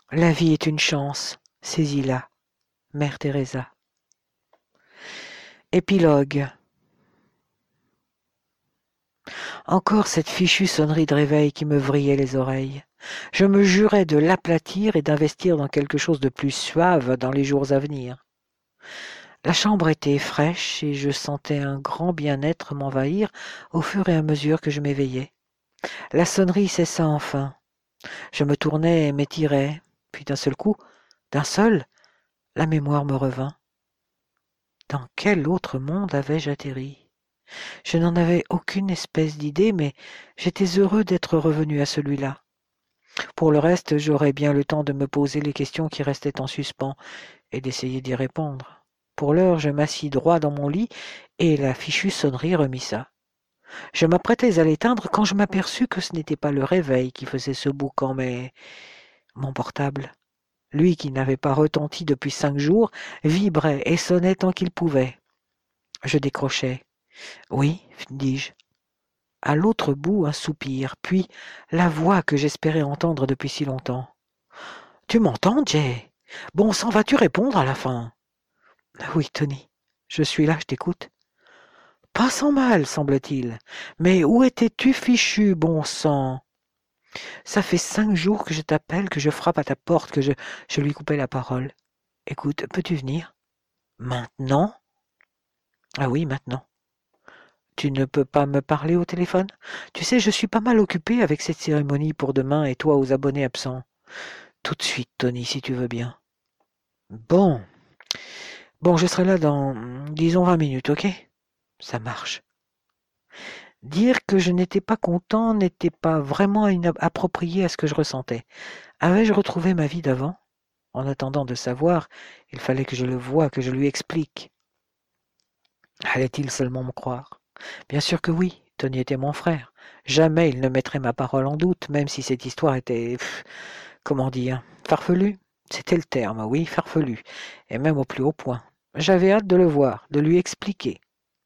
La vie est une chance, saisis-la. Mère Teresa. Épilogue. Encore cette fichue sonnerie de réveil qui me vrillait les oreilles. Je me jurais de l'aplatir et d'investir dans quelque chose de plus suave dans les jours à venir. La chambre était fraîche et je sentais un grand bien-être m'envahir au fur et à mesure que je m'éveillais. La sonnerie cessa enfin. Je me tournai et m'étirai, puis d'un seul coup, d'un seul, la mémoire me revint. Dans quel autre monde avais-je atterri? Je n'en avais aucune espèce d'idée, mais j'étais heureux d'être revenu à celui-là. Pour le reste, j'aurais bien le temps de me poser les questions qui restaient en suspens et d'essayer d'y répondre. Pour l'heure, je m'assis droit dans mon lit et la fichue sonnerie remissa. Je m'apprêtais à l'éteindre quand je m'aperçus que ce n'était pas le réveil qui faisait ce boucan, mais mon portable. Lui qui n'avait pas retenti depuis 5 jours, vibrait et sonnait tant qu'il pouvait. Je décrochai. Oui, dis-je. À l'autre bout, un soupir, puis la voix que j'espérais entendre depuis si longtemps. Tu m'entends, Jay? Bon sang, vas-tu répondre à la fin? Oui, Tony. Je suis là, je t'écoute. Pas sans mal, semble-t-il. Mais où étais-tu, fichu, bon sang? Ça fait 5 jours que je t'appelle, que je frappe à ta porte, que je lui coupais la parole. Écoute, peux-tu venir? Maintenant? Ah oui, maintenant. Tu ne peux pas me parler au téléphone? Tu sais, je suis pas mal occupé avec cette cérémonie pour demain et toi aux abonnés absents. Tout de suite, Tony, si tu veux bien. Bon. Bon, je serai là dans, disons, 20 minutes, ok? Ça marche. Dire que je n'étais pas content n'était pas vraiment approprié à ce que je ressentais. Avais-je retrouvé ma vie d'avant? En attendant de savoir, il fallait que je le voie, que je lui explique. Allait-il seulement me croire? Bien sûr que oui, Tony était mon frère. Jamais il ne mettrait ma parole en doute, même si cette histoire était, comment dire, farfelue. C'était le terme, oui, farfelu, et même au plus haut point. J'avais hâte de le voir, de lui expliquer.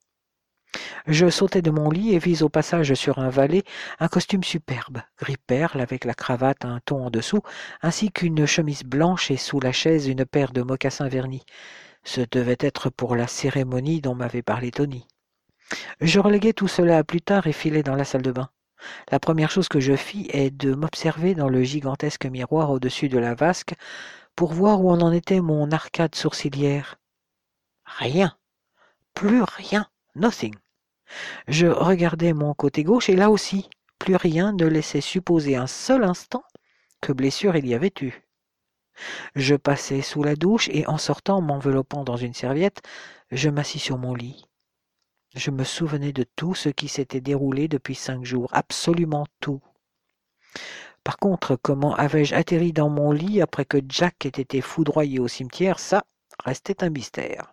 Je sautai de mon lit et vis au passage sur un valet un costume superbe, gris perle avec la cravate un ton en dessous, ainsi qu'une chemise blanche et sous la chaise une paire de mocassins vernis. Ce devait être pour la cérémonie dont m'avait parlé Tony. Je reléguai tout cela à plus tard et filai dans la salle de bain. La première chose que je fis est de m'observer dans le gigantesque miroir au-dessus de la vasque pour voir où en était mon arcade sourcilière. Rien, plus rien, nothing. Je regardai mon côté gauche et là aussi, plus rien ne laissait supposer un seul instant que blessure il y avait eu. Je passai sous la douche et en sortant, m'enveloppant dans une serviette, je m'assis sur mon lit. Je me souvenais de tout ce qui s'était déroulé depuis 5 jours, absolument tout. Par contre, comment avais-je atterri dans mon lit après que Jack ait été foudroyé au cimetière, ça restait un mystère.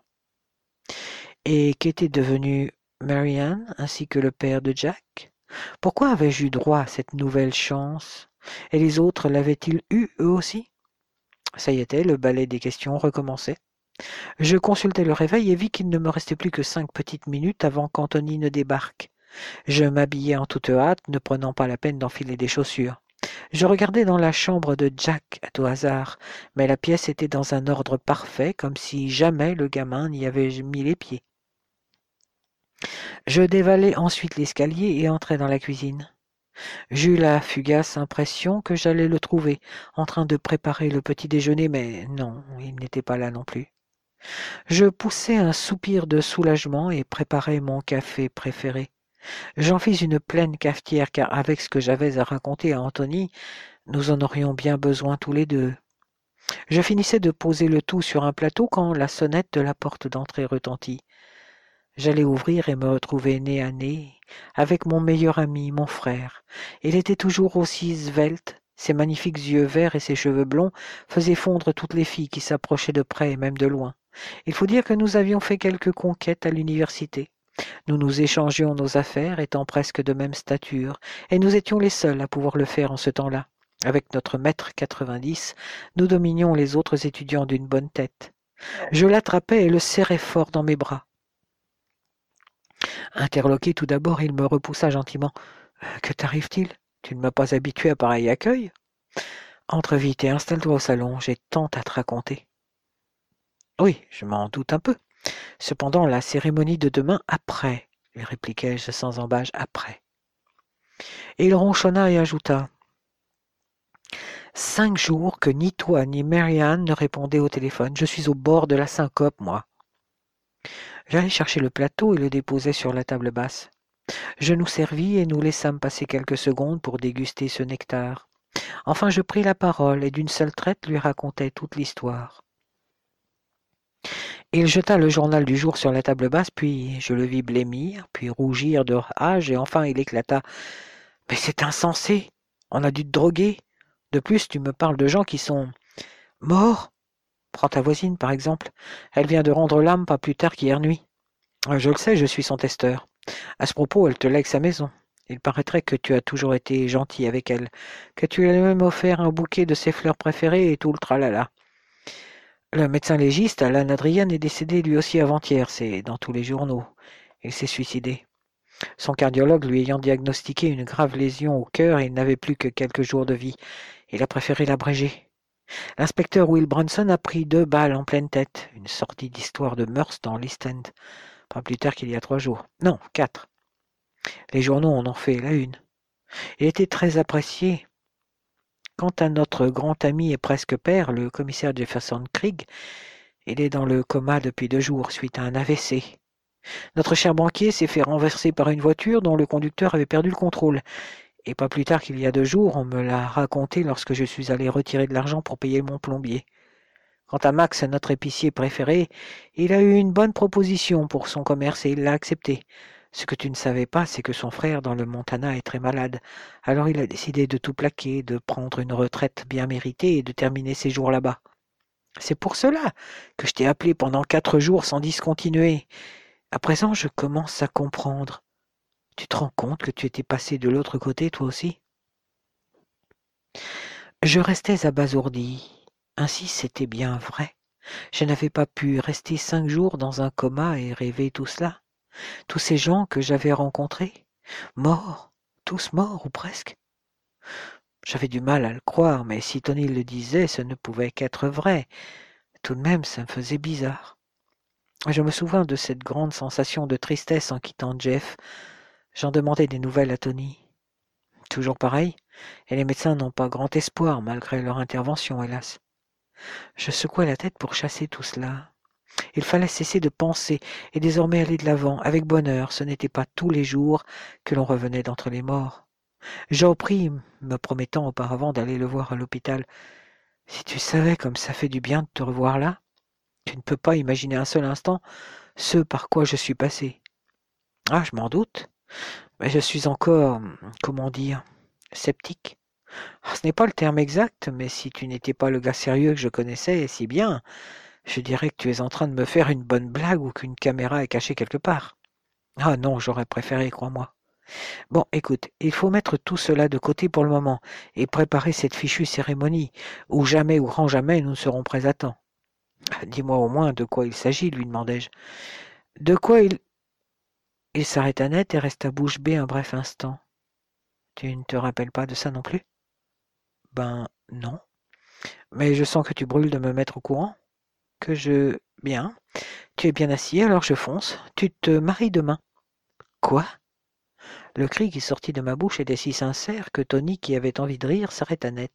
Et qu'était devenu Marianne ainsi que le père de Jack? Pourquoi avais-je eu droit à cette nouvelle chance? Et les autres l'avaient-ils eue eux aussi? Ça y était, le ballet des questions recommençait. Je consultai le réveil et vis qu'il ne me restait plus que 5 petites minutes avant qu'Anthony ne débarque. Je m'habillai en toute hâte, ne prenant pas la peine d'enfiler des chaussures. Je regardai dans la chambre de Jack à tout hasard, mais la pièce était dans un ordre parfait, comme si jamais le gamin n'y avait mis les pieds. Je dévalai ensuite l'escalier et entrai dans la cuisine. J'eus la fugace impression que j'allais le trouver, en train de préparer le petit déjeuner, mais non, il n'était pas là non plus. Je poussai un soupir de soulagement et préparai mon café préféré. J'en fis une pleine cafetière, car avec ce que j'avais à raconter à Anthony, nous en aurions bien besoin tous les deux. Je finissais de poser le tout sur un plateau quand la sonnette de la porte d'entrée retentit. J'allais ouvrir et me retrouver nez à nez avec mon meilleur ami, mon frère. Il était toujours aussi svelte, ses magnifiques yeux verts et ses cheveux blonds faisaient fondre toutes les filles qui s'approchaient de près et même de loin. Il faut dire que nous avions fait quelques conquêtes à l'université. Nous nous échangions nos affaires, étant presque de même stature, et nous étions les seuls à pouvoir le faire en ce temps-là. Avec notre mètre 90, nous dominions les autres étudiants d'une bonne tête. Je l'attrapais et le serrais fort dans mes bras. Interloqué tout d'abord, il me repoussa gentiment. Que t'arrive-t-il? Tu ne m'as pas habitué à pareil accueil? Entre vite et installe-toi au salon, j'ai tant à te raconter. Oui, je m'en doute un peu. Cependant, la cérémonie de demain après, lui répliquai-je sans embâche, après. Et il ronchonna et ajouta. 5 jours que ni toi ni Marianne ne répondaient au téléphone. Je suis au bord de la syncope, moi. J'allai chercher le plateau et le déposai sur la table basse. Je nous servis et nous laissâmes passer quelques secondes pour déguster ce nectar. Enfin, je pris la parole et d'une seule traite lui racontai toute l'histoire. Il jeta le journal du jour sur la table basse, puis je le vis blêmir, puis rougir de rage, et enfin il éclata. « Mais c'est insensé! On a dû te droguer! De plus, tu me parles de gens qui sont morts! Prends ta voisine, par exemple. Elle vient de rendre l'âme pas plus tard qu'hier nuit. Je le sais, je suis son testeur. À ce propos, elle te lègue sa maison. Il paraîtrait que tu as toujours été gentil avec elle, que tu lui as même offert un bouquet de ses fleurs préférées et tout le tralala. Le médecin légiste, Alan Adrian, est décédé lui aussi avant-hier, c'est dans tous les journaux. Il s'est suicidé. Son cardiologue lui ayant diagnostiqué une grave lésion au cœur, il n'avait plus que quelques jours de vie. Il a préféré l'abréger. L'inspecteur Will Bronson a pris 2 balles en pleine tête. Une sortie d'histoire de mœurs dans l'East End. Pas plus tard qu'il y a 3 jours. Non, 4. Les journaux en ont fait la une. Il était très apprécié. Quant à notre grand ami et presque père, le commissaire Jefferson Krieg, il est dans le coma depuis 2 jours suite à un AVC. Notre cher banquier s'est fait renverser par une voiture dont le conducteur avait perdu le contrôle. Et pas plus tard qu'il y a 2 jours, on me l'a raconté lorsque je suis allé retirer de l'argent pour payer mon plombier. Quant à Max, notre épicier préféré, il a eu une bonne proposition pour son commerce et il l'a accepté. Ce que tu ne savais pas, c'est que son frère dans le Montana est très malade. Alors il a décidé de tout plaquer, de prendre une retraite bien méritée et de terminer ses jours là-bas. C'est pour cela que je t'ai appelé pendant 4 jours sans discontinuer. À présent, je commence à comprendre. Tu te rends compte que tu étais passé de l'autre côté, toi aussi? Je restais abasourdi. Ainsi, c'était bien vrai. Je n'avais pas pu rester 5 jours dans un coma et rêver tout cela. Tous ces gens que j'avais rencontrés, morts, tous morts ou presque. J'avais du mal à le croire, mais si Tony le disait, ce ne pouvait qu'être vrai. Tout de même, ça me faisait bizarre. Je me souviens de cette grande sensation de tristesse en quittant Jeff. J'en demandais des nouvelles à Tony. Toujours pareil, et les médecins n'ont pas grand espoir malgré leur intervention, hélas. Je secouais la tête pour chasser tout cela. Il fallait cesser de penser et désormais aller de l'avant, avec bonheur. Ce n'était pas tous les jours que l'on revenait d'entre les morts. J'en prie, me promettant auparavant d'aller le voir à l'hôpital. Si tu savais comme ça fait du bien de te revoir là, tu ne peux pas imaginer un seul instant ce par quoi je suis passé. Ah, je m'en doute, mais je suis encore, comment dire, sceptique. Ce n'est pas le terme exact, mais si tu n'étais pas le gars sérieux que je connaissais si bien, je dirais que tu es en train de me faire une bonne blague ou qu'une caméra est cachée quelque part. Ah non, j'aurais préféré, crois-moi. Bon, écoute, il faut mettre tout cela de côté pour le moment et préparer cette fichue cérémonie, où jamais ou grand jamais nous serons prêts à temps. Dis-moi au moins de quoi il s'agit, lui demandai-je. De quoi il... Il s'arrêta net et resta bouche bée un bref instant. Tu ne te rappelles pas de ça non plus? Ben, non. Mais je sens que tu brûles de me mettre au courant. Que je... Bien. Tu es bien assis, alors je fonce. Tu te maries demain. Quoi? Le cri qui sortit de ma bouche était si sincère que Tony, qui avait envie de rire, s'arrêta net.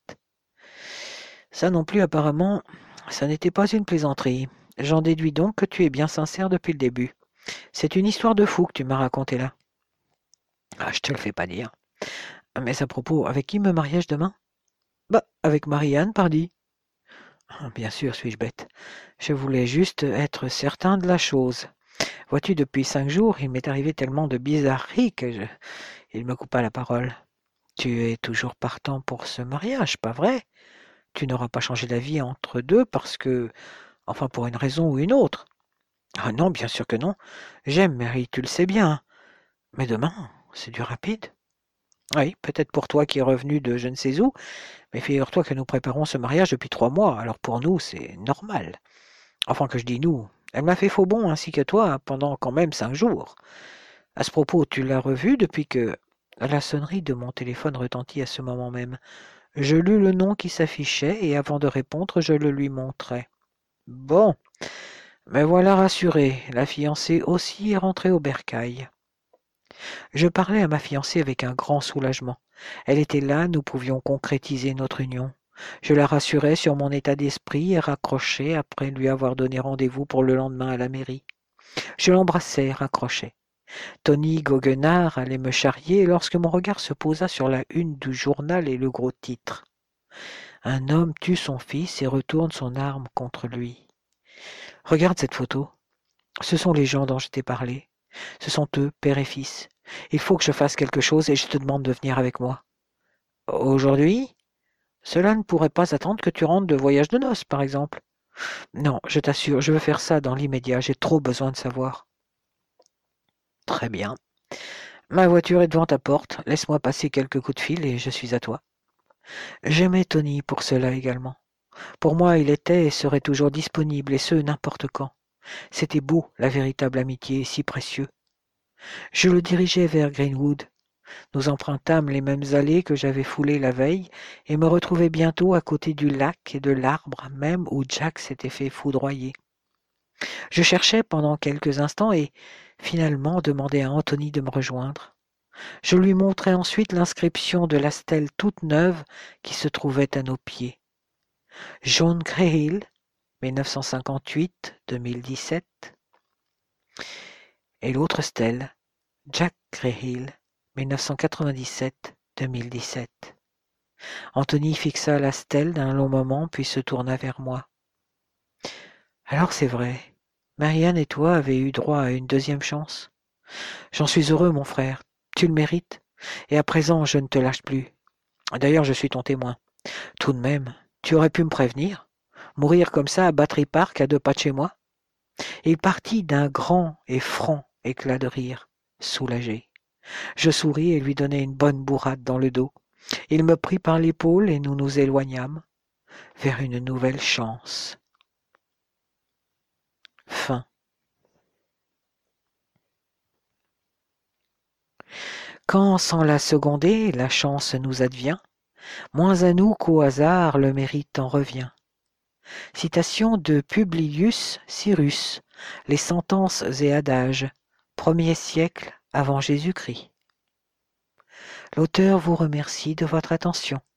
Ça non plus, apparemment, ça n'était pas une plaisanterie. J'en déduis donc que tu es bien sincère depuis le début. C'est une histoire de fou que tu m'as racontée là. Ah, je te le fais pas dire. Mais à propos, avec qui me mariais-je demain? Bah, avec Marianne, pardi. Ah, bien sûr, suis-je bête. Je voulais juste être certain de la chose. Vois-tu, depuis 5 jours, il m'est arrivé tellement de bizarreries que je... Il me coupa la parole. Tu es toujours partant pour ce mariage, pas vrai? Tu n'auras pas changé d'avis entre deux parce que... Enfin, pour une raison ou une autre. Ah non, bien sûr que non. J'aime Mary, tu le sais bien. Mais demain, c'est du rapide. Oui, peut-être pour toi qui es revenu de je ne sais où, mais figure-toi que nous préparons ce mariage depuis 3 mois, alors pour nous, c'est normal. Enfin, que je dis nous. Elle m'a fait faux bond ainsi que toi pendant quand même 5 jours. À ce propos, tu l'as revue depuis que... La sonnerie de mon téléphone retentit à ce moment même. Je lus le nom qui s'affichait et avant de répondre, je le lui montrai. Bon, me voilà rassuré, la fiancée aussi est rentrée au bercail. Je parlais à ma fiancée avec un grand soulagement. Elle était là, nous pouvions concrétiser notre union. Je la rassurai sur mon état d'esprit et raccrochai après lui avoir donné rendez-vous pour le lendemain à la mairie. Je l'embrassai et raccrochai. Tony Goguenard allait me charrier lorsque mon regard se posa sur la une du journal et le gros titre. Un homme tue son fils et retourne son arme contre lui. Regarde cette photo. Ce sont les gens dont je t'ai parlé. Ce sont eux, père et fils. Il faut que je fasse quelque chose et je te demande de venir avec moi. Aujourd'hui? Cela ne pourrait pas attendre que tu rentres de voyage de noces, par exemple. Non, je t'assure, je veux faire ça dans l'immédiat, j'ai trop besoin de savoir. Très bien. Ma voiture est devant ta porte, laisse-moi passer quelques coups de fil et je suis à toi. J'aimais Tony pour cela également. Pour moi, il était et serait toujours disponible, et ce, n'importe quand. C'était beau, la véritable amitié, si précieux. Je le dirigeai vers Greenwood. Nous empruntâmes les mêmes allées que j'avais foulées la veille, et me retrouvai bientôt à côté du lac et de l'arbre même où Jack s'était fait foudroyer. Je cherchai pendant quelques instants et, finalement, demandai à Anthony de me rejoindre. Je lui montrai ensuite l'inscription de la stèle toute neuve qui se trouvait à nos pieds. John Cahill, 1958-2017, et l'autre stèle, Jack Cahill, 1997-2017. Anthony fixa la stèle d'un long moment, puis se tourna vers moi. Alors c'est vrai, Marianne et toi avez eu droit à une deuxième chance. J'en suis heureux, mon frère, tu le mérites, et à présent je ne te lâche plus. D'ailleurs, je suis ton témoin. Tout de même, tu aurais pu me prévenir. Mourir comme ça à Battery Park, à 2 pas de chez moi. Et il partit d'un grand et franc éclat de rire, soulagé. Je souris et lui donnai une bonne bourrade dans le dos. Il me prit par l'épaule et nous nous éloignâmes vers une nouvelle chance. Fin. Quand, sans la seconder, la chance nous advient, moins à nous qu'au hasard le mérite en revient. Citation de Publius Cyrus, Les sentences et adages, 1er siècle avant Jésus-Christ. L'auteur vous remercie de votre attention.